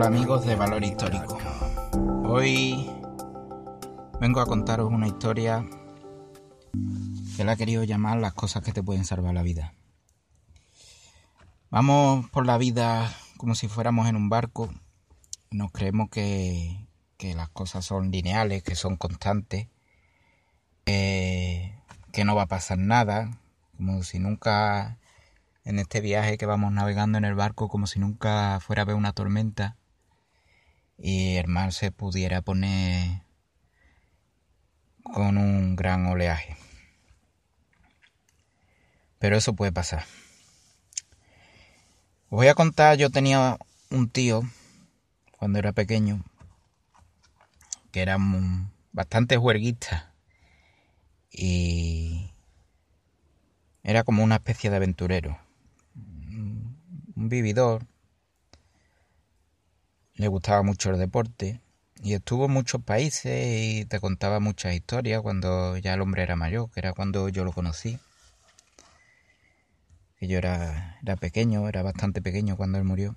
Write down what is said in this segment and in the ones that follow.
Hola amigos de Valor Histórico. Hoy vengo a contaros una historia que la he querido llamar Las cosas que te pueden salvar la vida. Vamos por la vida como si fuéramos en un barco. Nos creemos que las cosas son lineales, que son constantes, que no va a pasar nada, como si nunca en este viaje que vamos navegando en el barco, como si nunca fuera a haber una tormenta y el mar se pudiera poner con un gran oleaje. Pero eso puede pasar. Os voy a contar, yo tenía un tío cuando era pequeño que era bastante juerguista y era como una especie de aventurero, un vividor. Le gustaba mucho el deporte y estuvo en muchos países y te contaba muchas historias cuando ya el hombre era mayor, que era cuando yo lo conocí. Que yo era pequeño, era bastante pequeño cuando él murió.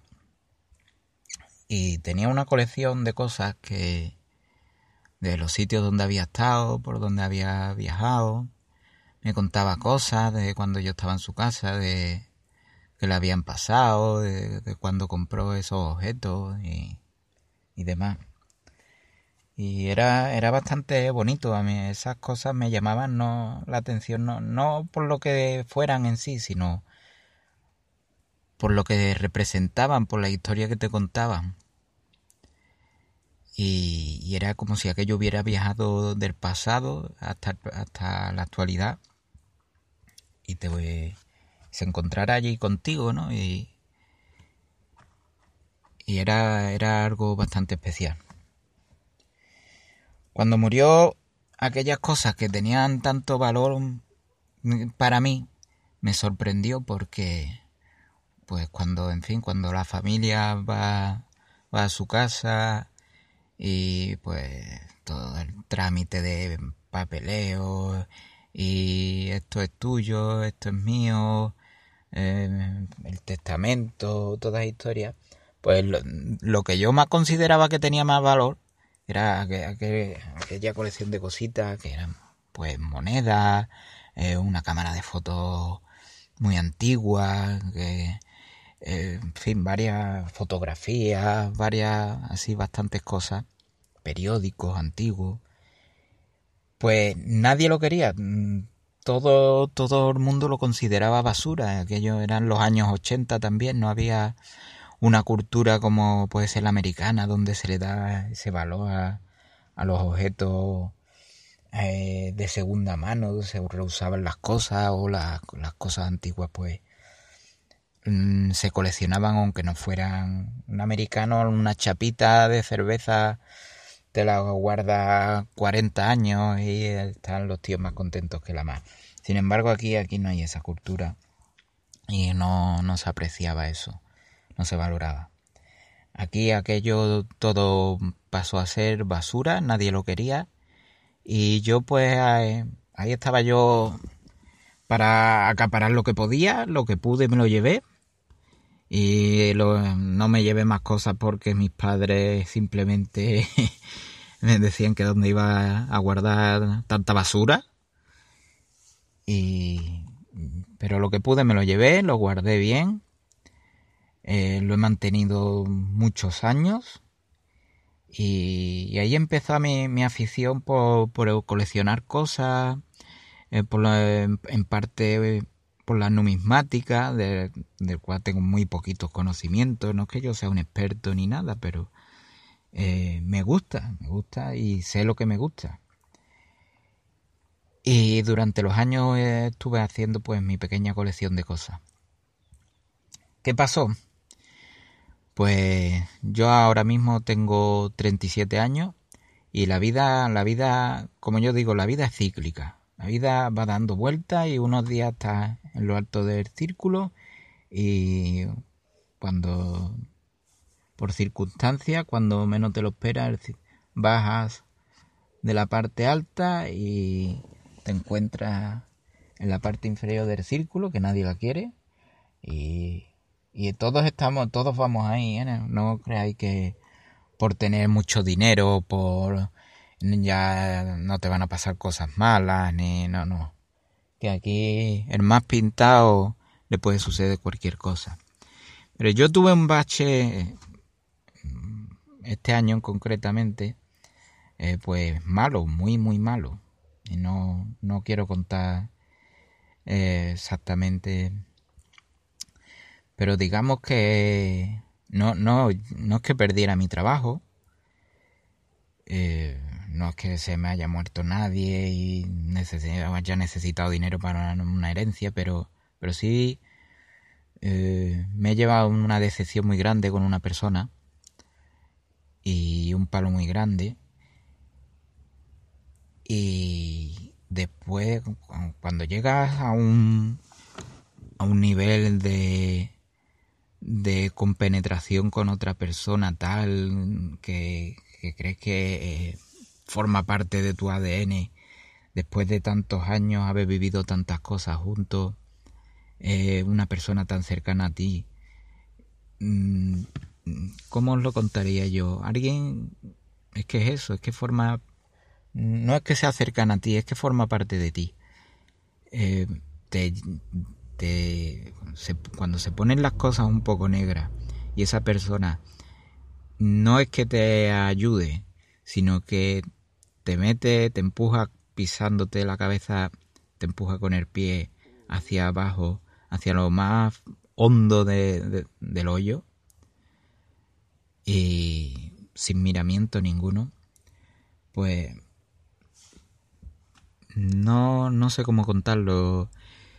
Y tenía una colección de cosas de los sitios donde había estado, por donde había viajado. Me contaba cosas de cuando yo estaba en su casa, de que le habían pasado, de cuando compró esos objetos y demás. Y era bastante bonito. A mí esas cosas me llamaban la atención, no por lo que fueran en sí, sino por lo que representaban, por la historia que te contaban. Y era como si aquello hubiera viajado del pasado hasta la actualidad y se encontrara allí contigo, ¿no? Y era algo bastante especial. Cuando murió, aquellas cosas que tenían tanto valor para mí me sorprendió porque pues cuando la familia va a su casa y pues todo el trámite de papeleo y esto es tuyo, esto es mío, el testamento, todas las historias, pues lo que yo más consideraba que tenía más valor era aquella colección de cositas que eran pues monedas, una cámara de fotos muy antigua, en fin, varias fotografías, bastantes cosas, periódicos antiguos. Pues nadie lo quería, todo el mundo lo consideraba basura. Aquello eran los años 80 también, no había una cultura como puede ser la americana, donde se le da ese valor a los objetos de segunda mano, se reusaban las cosas o las cosas antiguas pues se coleccionaban aunque no fueran. Un americano, una chapita de cerveza te la guarda 40 años y están los tíos más contentos que la más. Sin embargo aquí no hay esa cultura y no se apreciaba eso, no se valoraba. Aquí aquello todo pasó a ser basura, nadie lo quería y yo pues ahí estaba yo para acaparar lo que podía, lo que pude me lo llevé. Y no me llevé más cosas porque mis padres simplemente me decían que dónde iba a guardar tanta basura. Pero lo que pude me lo llevé, lo guardé bien. Lo he mantenido muchos años. Y ahí empezó mi afición por coleccionar cosas, en parte por la numismática, del cual tengo muy poquitos conocimientos. No es que yo sea un experto ni nada, pero me gusta y sé lo que me gusta. Y durante los años estuve haciendo pues mi pequeña colección de cosas. ¿Qué pasó? Pues yo ahora mismo tengo 37 años y la vida, como yo digo, la vida es cíclica. La vida va dando vueltas y unos días estás en lo alto del círculo y cuando, por circunstancias, cuando menos te lo esperas, bajas de la parte alta y te encuentras en la parte inferior del círculo, que nadie la quiere, y Y todos vamos ahí, ¿eh? No creáis que por tener mucho dinero, ya no te van a pasar cosas malas, ni no. Que aquí el más pintado le puede suceder cualquier cosa. Pero yo tuve un bache este año concretamente, pues malo, muy muy malo. Y no quiero contar exactamente, pero digamos que no es que perdiera mi trabajo, no es que se me haya muerto nadie y haya necesitado dinero para una herencia, pero sí me he llevado una decepción muy grande con una persona y un palo muy grande. Y después, cuando llegas a un nivel de compenetración con otra persona tal que crees que forma parte de tu ADN, después de tantos años haber vivido tantas cosas juntos, una persona tan cercana a ti, ¿cómo os lo contaría yo? Alguien, es que es eso, es que forma, no es que sea cercana a ti, es que forma parte de ti. Te, cuando se ponen las cosas un poco negras y esa persona no es que te ayude, sino que te mete, te empuja pisándote la cabeza, te empuja con el pie hacia abajo, hacia lo más hondo del hoyo y sin miramiento ninguno, pues no sé cómo contarlo.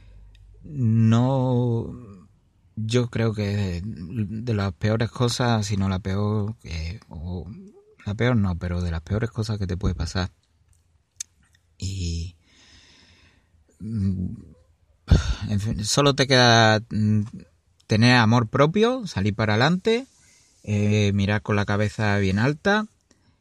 No, yo creo que de las peores cosas, si no la peor, o la peor no, pero de las peores cosas que te puede pasar. Y en fin, solo te queda tener amor propio, salir para adelante, mirar con la cabeza bien alta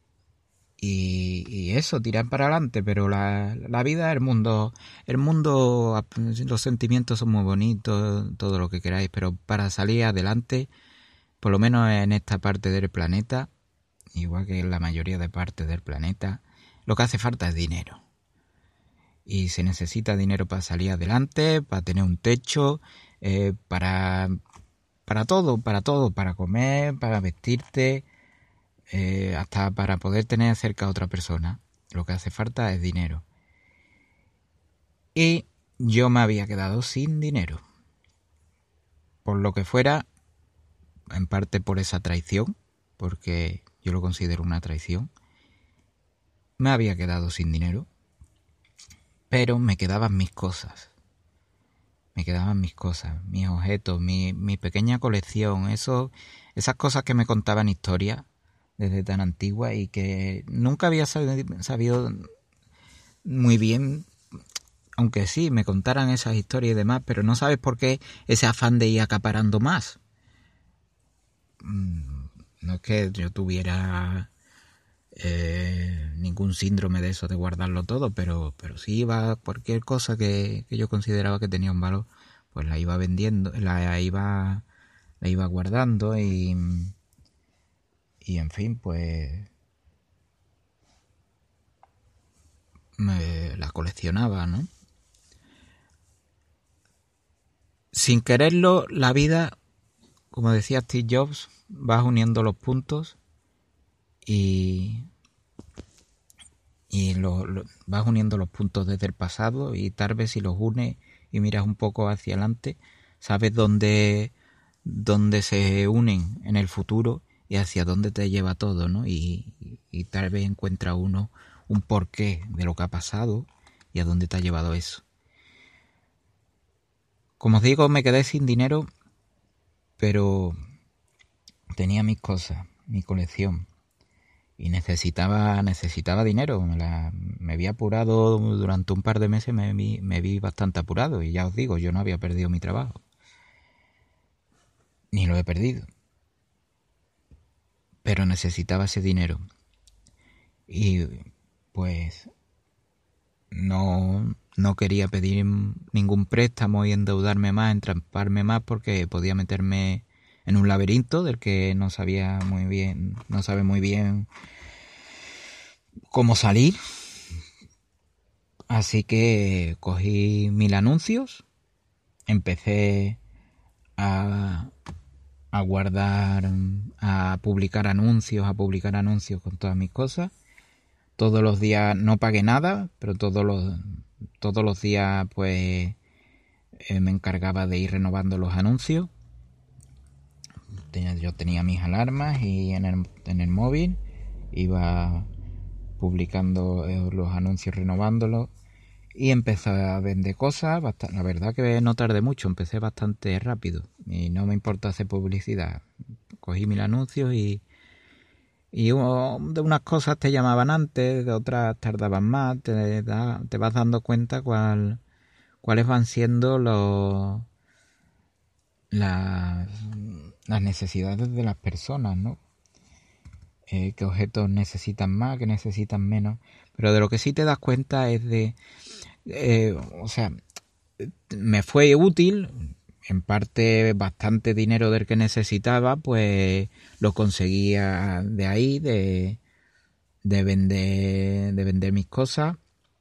y eso, tirar para adelante. Pero la vida, el mundo, los sentimientos son muy bonitos, todo lo que queráis, pero para salir adelante, por lo menos en esta parte del planeta, igual que en la mayoría de partes del planeta, lo que hace falta es dinero. Y se necesita dinero para salir adelante, para tener un techo, para todo, para comer, para vestirte, hasta para poder tener cerca a otra persona. Lo que hace falta es dinero. Y yo me había quedado sin dinero. Por lo que fuera, en parte por esa traición, porque yo lo considero una traición, me había quedado sin dinero. Pero me quedaban mis cosas. Mis objetos, mi pequeña colección, esas cosas que me contaban historias desde tan antigua y que nunca había sabido muy bien, aunque sí me contaran esas historias y demás, pero no sabes por qué ese afán de ir acaparando más. No es que yo tuviera ningún síndrome de eso de guardarlo todo, pero sí iba cualquier cosa que yo consideraba que tenía un valor, pues la iba vendiendo, la iba guardando y en fin, pues la coleccionaba, ¿no? Sin quererlo, la vida, como decía Steve Jobs, vas uniendo los puntos y vas uniendo los puntos desde el pasado y tal vez si los unes y miras un poco hacia adelante, sabes dónde se unen en el futuro y hacia dónde te lleva todo, ¿no? Y tal vez encuentra uno un porqué de lo que ha pasado y a dónde te ha llevado eso. Como os digo, me quedé sin dinero, pero tenía mis cosas, mi colección. Y necesitaba dinero. Me había apurado durante un par de meses, me vi bastante apurado. Y ya os digo, yo no había perdido mi trabajo. Ni lo he perdido. Pero necesitaba ese dinero. Y pues no quería pedir ningún préstamo y endeudarme más, entramparme más, porque podía meterme en un laberinto del que no sabe muy bien cómo salir. Así que cogí 1000 anuncios, empecé a guardar, a publicar anuncios con todas mis cosas. Todos los días no pagué nada, pero todos los días pues me encargaba de ir renovando los anuncios. Yo tenía mis alarmas y en el móvil iba publicando los anuncios, renovándolos, y empecé a vender cosas. La verdad que no tardé mucho, empecé bastante rápido y no me importa hacer publicidad. Cogí 1000 anuncios y de unas cosas te llamaban antes, de otras tardaban más. Te vas dando cuenta cuáles van siendo las necesidades de las personas, ¿no? Qué objetos necesitan más, qué necesitan menos. Pero de lo que sí te das cuenta es me fue útil. En parte, bastante dinero del que necesitaba, pues lo conseguía de ahí, de vender mis cosas,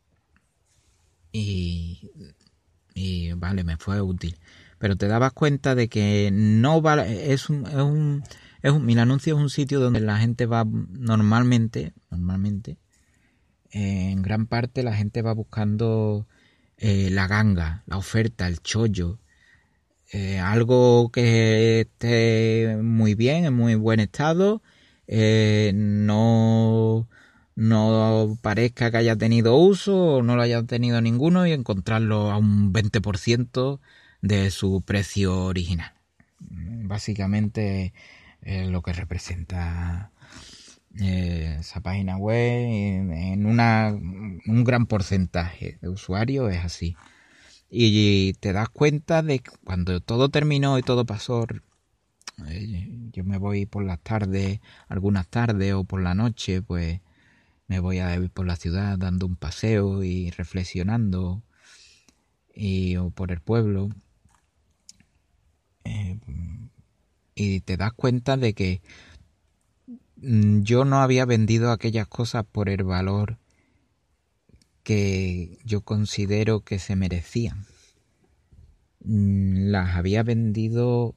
y vale, me fue útil. Pero te dabas cuenta de que no vale, Mil Anuncios es un sitio donde la gente va normalmente, en gran parte la gente va buscando la ganga, la oferta, el chollo, algo que esté muy bien, en muy buen estado, no parezca que haya tenido uso o no lo haya tenido ninguno, y encontrarlo a un 20% de su precio original. Básicamente lo que representa esa página web en un gran porcentaje de usuarios es así. Y te das cuenta de que cuando todo terminó y todo pasó, yo me voy por las tardes, algunas tardes, o por la noche, pues me voy a ir por la ciudad dando un paseo y reflexionando, o por el pueblo, y te das cuenta de que yo no había vendido aquellas cosas por el valor que yo considero que se merecían. Las había vendido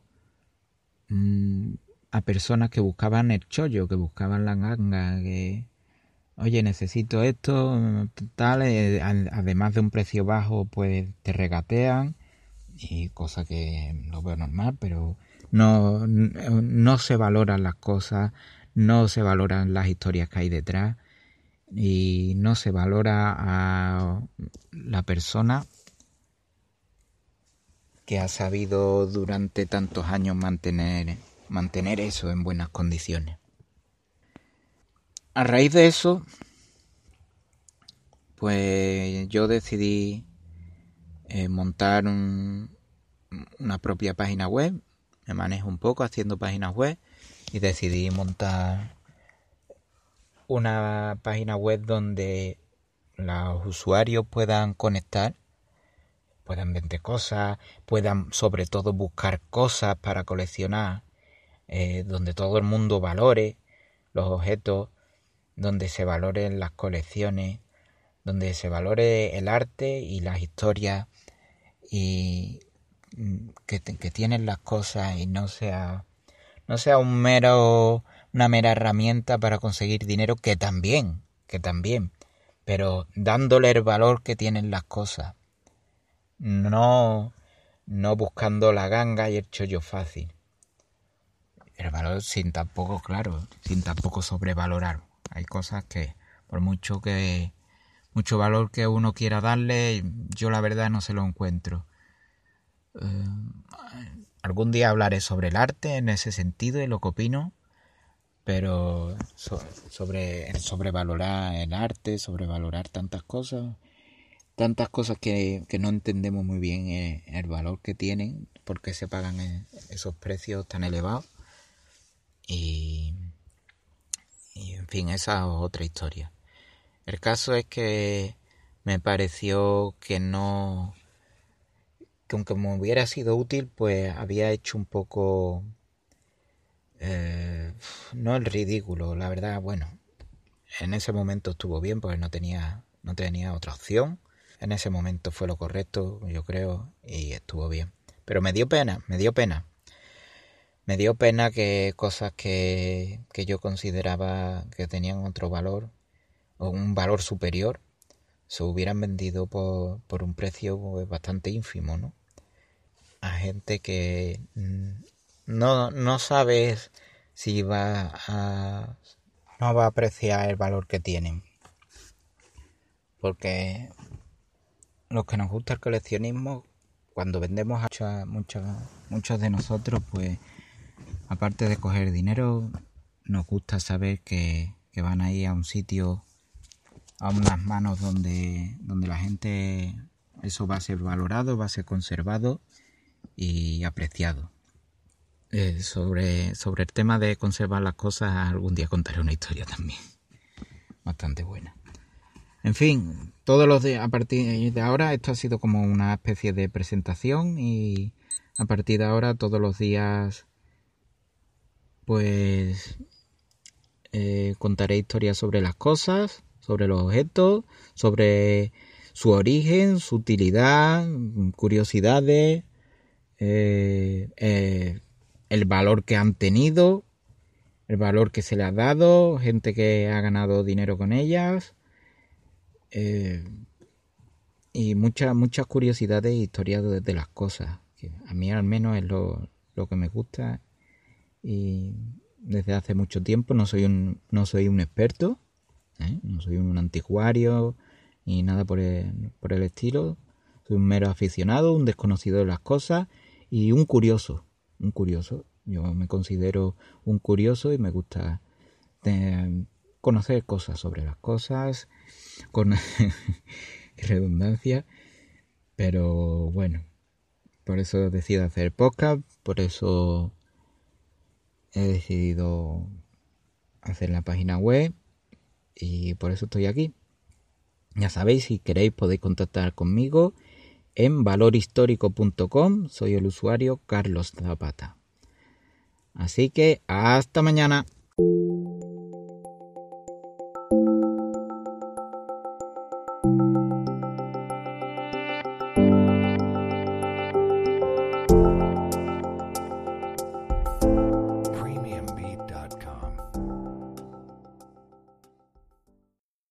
a personas que buscaban el chollo, que buscaban la ganga, que oye, necesito esto, tal, además de un precio bajo, pues te regatean, y cosa que lo veo normal, pero no se valoran las cosas, no se valoran las historias que hay detrás, y no se valora a la persona que ha sabido durante tantos años mantener eso en buenas condiciones. A raíz de eso, pues yo decidí montar una propia página web. Me manejo un poco haciendo páginas web y decidí montar una página web donde los usuarios puedan conectar, puedan vender cosas, puedan sobre todo buscar cosas para coleccionar, donde todo el mundo valore los objetos, donde se valoren las colecciones, donde se valore el arte y las historias y que tienen las cosas, y no sea una mera herramienta para conseguir dinero, que también, pero dándole el valor que tienen las cosas, no buscando la ganga y el chollo fácil. El valor sin tampoco sobrevalorar. Hay cosas que, por mucho valor que uno quiera darle, yo la verdad no se lo encuentro. Algún día hablaré sobre el arte en ese sentido y lo que opino, pero sobre sobrevalorar el arte, sobrevalorar tantas cosas que no entendemos muy bien el valor que tienen, por qué se pagan esos precios tan elevados, y en fin, esa es otra historia. El caso es que me pareció que aunque me hubiera sido útil, pues había hecho un poco No el ridículo, la verdad, bueno, en ese momento estuvo bien porque no tenía otra opción. En ese momento fue lo correcto, yo creo, y estuvo bien. Pero me dio pena. Me dio pena que cosas que yo consideraba que tenían otro valor, o un valor superior, se hubieran vendido por un precio bastante ínfimo, ¿no? A gente que no sabes si no va a apreciar el valor que tienen. Porque los que nos gusta el coleccionismo, cuando vendemos a muchos de nosotros, pues aparte de coger dinero, nos gusta saber que van a ir a un sitio, a unas manos donde la gente, eso va a ser valorado, va a ser conservado y apreciado. Sobre el tema de conservar las cosas, algún día contaré una historia también bastante buena. En fin, todos los días, a partir de ahora, esto ha sido como una especie de presentación, y a partir de ahora todos los días pues contaré historias sobre las cosas, sobre los objetos, sobre su origen, su utilidad, curiosidades, el valor que han tenido, el valor que se le ha dado, gente que ha ganado dinero con ellas, y muchas curiosidades e historias de las cosas, que a mí al menos es lo que me gusta, y desde hace mucho tiempo. No soy un experto, no soy un anticuario ni nada por el estilo. Soy un mero aficionado, un desconocido de las cosas y un curioso. Yo me considero un curioso y me gusta conocer cosas sobre las cosas, con redundancia, pero bueno, por eso decido hacer podcast, por eso he decidido hacer la página web y por eso estoy aquí. Ya sabéis, si queréis podéis contactar conmigo en valorhistórico.com. Soy el usuario Carlos Zapata. Así que hasta mañana.